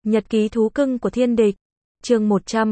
Nhật ký thú cưng của thiên địch. Chương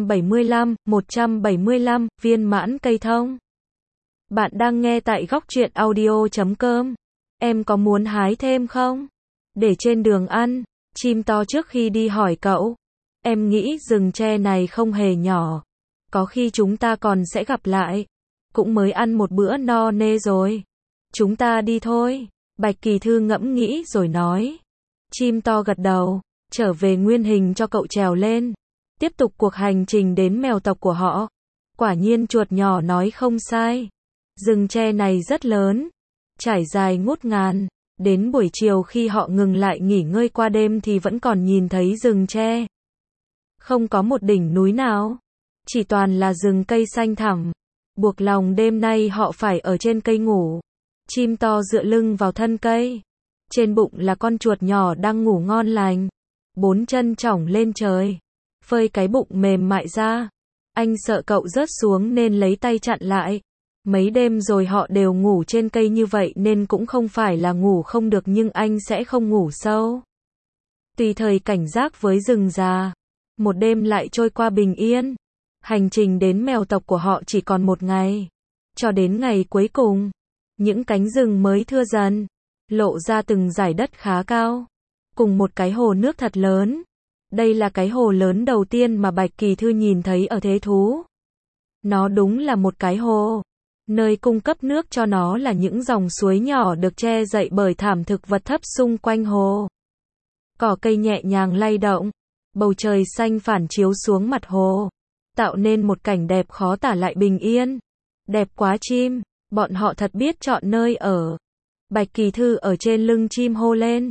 175, viên mãn cây thông. Bạn đang nghe tại góc truyện audio.com. Em có muốn hái thêm không? Để trên đường ăn, chim to trước khi đi hỏi cậu. Em nghĩ rừng tre này không hề nhỏ. Có khi chúng ta còn sẽ gặp lại. Cũng mới ăn một bữa no nê rồi. Chúng ta đi thôi. Bạch Kỳ Thư ngẫm nghĩ rồi nói. Chim to gật đầu, trở về nguyên hình cho cậu trèo lên. Tiếp tục cuộc hành trình đến mèo tộc của họ. Quả nhiên chuột nhỏ nói không sai. Rừng tre này rất lớn, trải dài ngút ngàn. Đến buổi chiều khi họ ngừng lại nghỉ ngơi qua đêm thì vẫn còn nhìn thấy rừng tre. Không có một đỉnh núi nào, chỉ toàn là rừng cây xanh thẳm. Buộc lòng đêm nay họ phải ở trên cây ngủ. Chim to dựa lưng vào thân cây. Trên bụng là con chuột nhỏ đang ngủ ngon lành. Bốn chân chỏng lên trời, phơi cái bụng mềm mại ra. Anh sợ cậu rớt xuống nên lấy tay chặn lại. Mấy đêm rồi họ đều ngủ trên cây như vậy nên cũng không phải là ngủ không được, nhưng anh sẽ không ngủ sâu. Tùy thời cảnh giác với rừng già. Một đêm lại trôi qua bình yên. Hành trình đến mèo tộc của họ chỉ còn một ngày. Cho đến ngày cuối cùng, những cánh rừng mới thưa dần, lộ ra từng dải đất khá cao, cùng một cái hồ nước thật lớn. Đây là cái hồ lớn đầu tiên mà Bạch Kỳ Thư nhìn thấy ở thế thú. Nó đúng là một cái hồ. Nơi cung cấp nước cho nó là những dòng suối nhỏ được che dậy bởi thảm thực vật thấp xung quanh hồ. Cỏ cây nhẹ nhàng lay động, bầu trời xanh phản chiếu xuống mặt hồ, tạo nên một cảnh đẹp khó tả lại bình yên. Đẹp quá chim, bọn họ thật biết chọn nơi ở. Bạch Kỳ Thư ở trên lưng chim hô lên.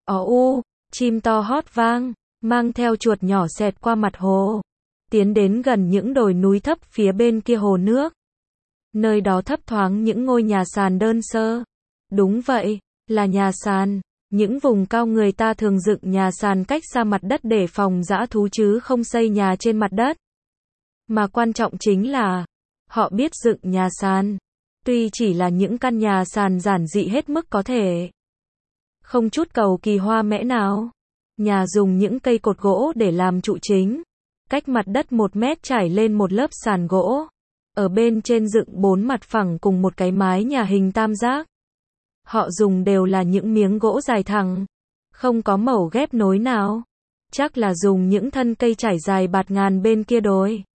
Chim to hót vang, mang theo chuột nhỏ xẹt qua mặt hồ, tiến đến gần những đồi núi thấp phía bên kia hồ nước. Nơi đó thấp thoáng những ngôi nhà sàn đơn sơ. Đúng vậy, là nhà sàn. Những vùng cao người ta thường dựng nhà sàn cách xa mặt đất để phòng dã thú chứ không xây nhà trên mặt đất. Mà quan trọng chính là, họ biết dựng nhà sàn. Tuy chỉ là những căn nhà sàn giản dị hết mức có thể. Không chút cầu kỳ hoa mẽ nào. Nhà dùng những cây cột gỗ để làm trụ chính. Cách mặt đất 1 mét trải lên một lớp sàn gỗ. Ở bên trên dựng 4 mặt phẳng cùng một cái mái nhà hình tam giác. Họ dùng đều là những miếng gỗ dài thẳng, không có mẩu ghép nối nào. Chắc là dùng những thân cây trải dài bạt ngàn bên kia đồi.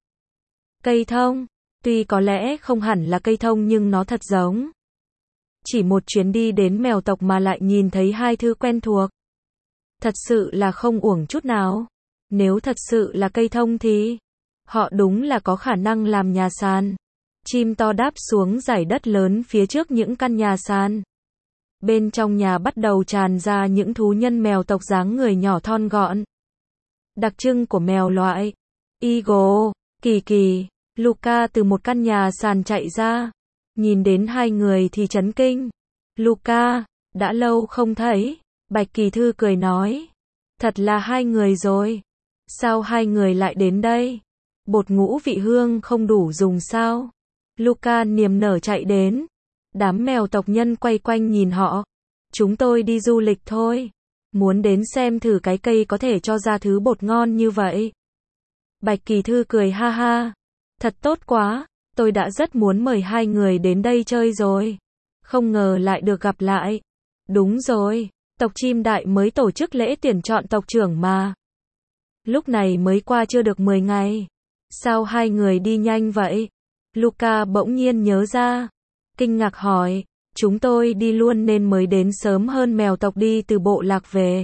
Cây thông, tuy có lẽ không hẳn là cây thông nhưng nó thật giống. Chỉ một chuyến đi đến mèo tộc mà lại nhìn thấy hai thứ quen thuộc. Thật sự là không uổng chút nào. Nếu thật sự là cây thông thì họ đúng là có khả năng làm nhà sàn. Chim to đáp xuống dải đất lớn phía trước những căn nhà sàn. Bên trong nhà bắt đầu tràn ra những thú nhân mèo tộc dáng người nhỏ thon gọn. Đặc trưng của mèo loại Eagle, Kỳ Kỳ, Luca từ một căn nhà sàn chạy ra. Nhìn đến hai người thì chấn kinh. Luca, đã lâu không thấy. Bạch Kỳ Thư cười nói. Thật là hai người rồi. Sao hai người lại đến đây? Bột ngũ vị hương không đủ dùng sao? Luca niềm nở chạy đến. Đám mèo tộc nhân quay quanh nhìn họ. Chúng tôi đi du lịch thôi. Muốn đến xem thử cái cây có thể cho ra thứ bột ngon như vậy. Bạch Kỳ Thư cười ha ha. Thật tốt quá. Tôi đã rất muốn mời hai người đến đây chơi rồi. Không ngờ lại được gặp lại. Đúng rồi. Tộc chim đại mới tổ chức lễ tuyển chọn tộc trưởng mà. Lúc này mới qua chưa được 10 ngày. Sao hai người đi nhanh vậy? Luca bỗng nhiên nhớ ra. Kinh ngạc hỏi. Chúng tôi đi luôn nên mới đến sớm hơn mèo tộc đi từ bộ lạc về.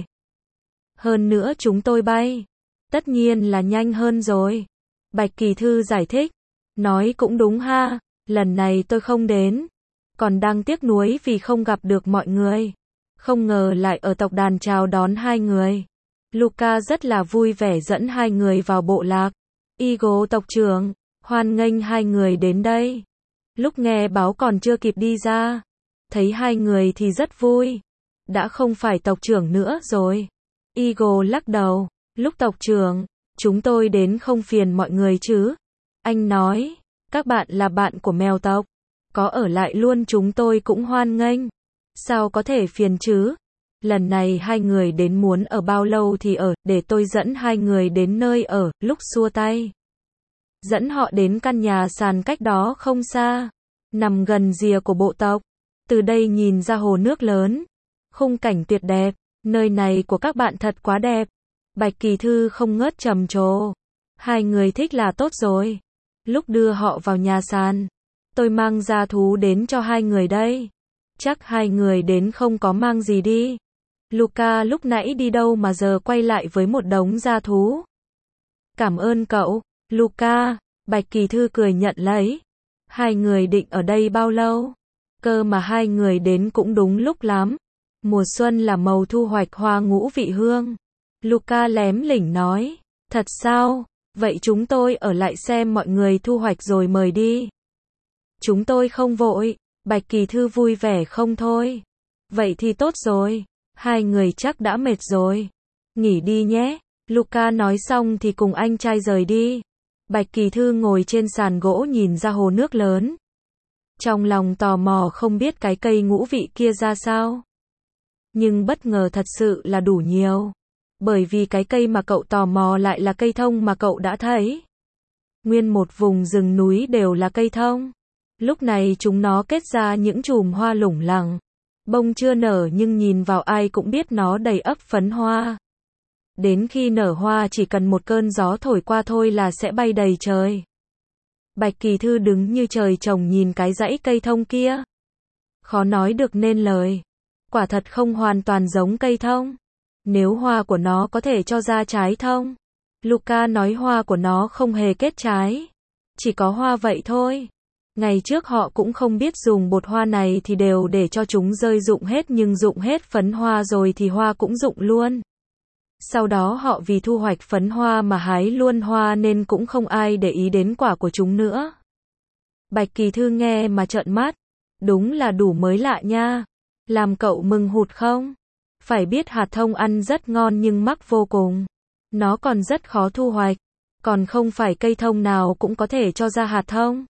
Hơn nữa chúng tôi bay. Tất nhiên là nhanh hơn rồi. Bạch Kỳ Thư giải thích. Nói cũng đúng ha. Lần này tôi không đến. Còn đang tiếc nuối vì không gặp được mọi người. Không ngờ lại ở tộc đàn chào đón hai người. Luca rất là vui vẻ dẫn hai người vào bộ lạc. Eagle tộc trưởng, hoan nghênh hai người đến đây. Lúc nghe báo còn chưa kịp đi ra. Thấy hai người thì rất vui. Đã không phải tộc trưởng nữa rồi. Eagle lắc đầu. Lúc tộc trưởng, chúng tôi đến không phiền mọi người chứ. Anh nói, các bạn là bạn của mèo tộc. Có ở lại luôn chúng tôi cũng hoan nghênh. Sao có thể phiền chứ? lần này hai người đến muốn ở bao lâu thì ở, để tôi dẫn hai người đến nơi ở, lúc xua tay. Dẫn họ đến căn nhà sàn cách đó không xa, nằm gần rìa của bộ tộc. Từ đây nhìn ra hồ nước lớn, khung cảnh tuyệt đẹp, nơi này của các bạn thật quá đẹp. Bạch Kỳ Thư không ngớt trầm trồ. Hai người thích là tốt rồi. Lúc đưa họ vào nhà sàn, tôi mang gia thú đến cho hai người đây. Chắc hai người đến không có mang gì đi. Luca lúc nãy đi đâu mà giờ quay lại với một đống gia thú. Cảm ơn cậu, Luca. Bạch Kỳ Thư cười nhận lấy. Hai người định ở đây bao lâu? Cơ mà hai người đến cũng đúng lúc lắm. Mùa xuân là màu thu hoạch hoa ngũ vị hương. Luca lém lỉnh nói. Thật sao? Vậy chúng tôi ở lại xem mọi người thu hoạch rồi mời đi. Chúng tôi không vội. Bạch Kỳ Thư vui vẻ không thôi. Vậy thì tốt rồi. Hai người chắc đã mệt rồi. Nghỉ đi nhé. Luca nói xong thì cùng anh trai rời đi. Bạch Kỳ Thư ngồi trên sàn gỗ nhìn ra hồ nước lớn. Trong lòng tò mò không biết cái cây ngũ vị kia ra sao. Nhưng bất ngờ thật sự là đủ nhiều. Bởi vì cái cây mà cậu tò mò lại là cây thông mà cậu đã thấy. Nguyên một vùng rừng núi đều là cây thông. Lúc này chúng nó kết ra những chùm hoa lủng lẳng. Bông chưa nở nhưng nhìn vào ai cũng biết nó đầy ắp phấn hoa. Đến khi nở hoa chỉ cần một cơn gió thổi qua thôi là sẽ bay đầy trời. Bạch Kỳ Thư đứng như trời trồng nhìn cái dãy cây thông kia. Khó nói được nên lời. Quả thật không hoàn toàn giống cây thông. Nếu hoa của nó có thể cho ra trái thông. Luca nói hoa của nó không hề kết trái. Chỉ có hoa vậy thôi. Ngày trước họ cũng không biết dùng bột hoa này thì đều để cho chúng rơi rụng hết, nhưng rụng hết phấn hoa rồi thì hoa cũng rụng luôn. Sau đó họ vì thu hoạch phấn hoa mà hái luôn hoa nên cũng không ai để ý đến quả của chúng nữa. Bạch Kỳ Thư nghe mà trợn mắt. Đúng là đủ mới lạ nha. Làm cậu mừng hụt không? Phải biết hạt thông ăn rất ngon nhưng mắc vô cùng. Nó còn rất khó thu hoạch. Còn không phải cây thông nào cũng có thể cho ra hạt thông.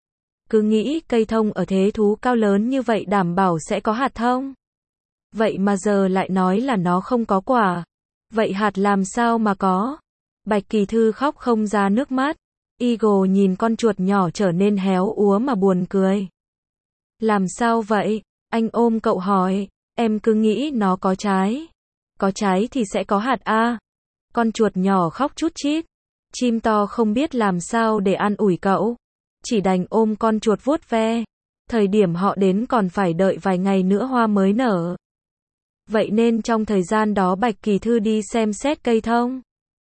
Cứ nghĩ cây thông ở thế thú cao lớn như vậy đảm bảo sẽ có hạt thông. Vậy mà giờ lại nói là nó không có quả. Vậy hạt làm sao mà có? Bạch Kỳ Thư khóc không ra nước mắt. Eagle nhìn con chuột nhỏ trở nên héo úa mà buồn cười. Làm sao vậy? Anh ôm cậu hỏi. Em cứ nghĩ nó có trái. Có trái thì sẽ có hạt a. Con chuột nhỏ khóc chút chít. Chim to không biết làm sao để an ủi cậu. Chỉ đành ôm con chuột vuốt ve. Thời điểm họ đến còn phải đợi vài ngày nữa hoa mới nở. Vậy nên trong thời gian đó Bạch Kỳ Thư đi xem xét cây thông.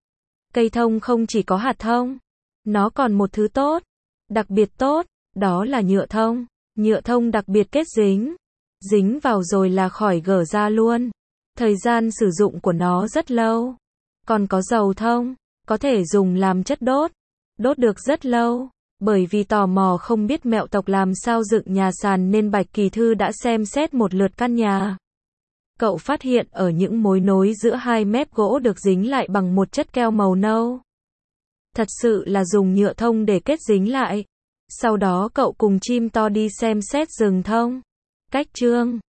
Cây thông không chỉ có hạt thông. Nó còn một thứ tốt. Đặc biệt tốt. Đó là nhựa thông. Nhựa thông đặc biệt kết dính. Dính vào rồi là khỏi gỡ ra luôn. Thời gian sử dụng của nó rất lâu. Còn có dầu thông. Có thể dùng làm chất đốt. Đốt được rất lâu. Bởi vì tò mò không biết mẹo tộc làm sao dựng nhà sàn nên Bạch Kỳ Thư đã xem xét một lượt căn nhà. Cậu phát hiện ở những mối nối giữa hai mép gỗ được dính lại bằng một chất keo màu nâu. Thật sự là dùng nhựa thông để kết dính lại. Sau đó cậu cùng chim to đi xem xét rừng thông. Cách chương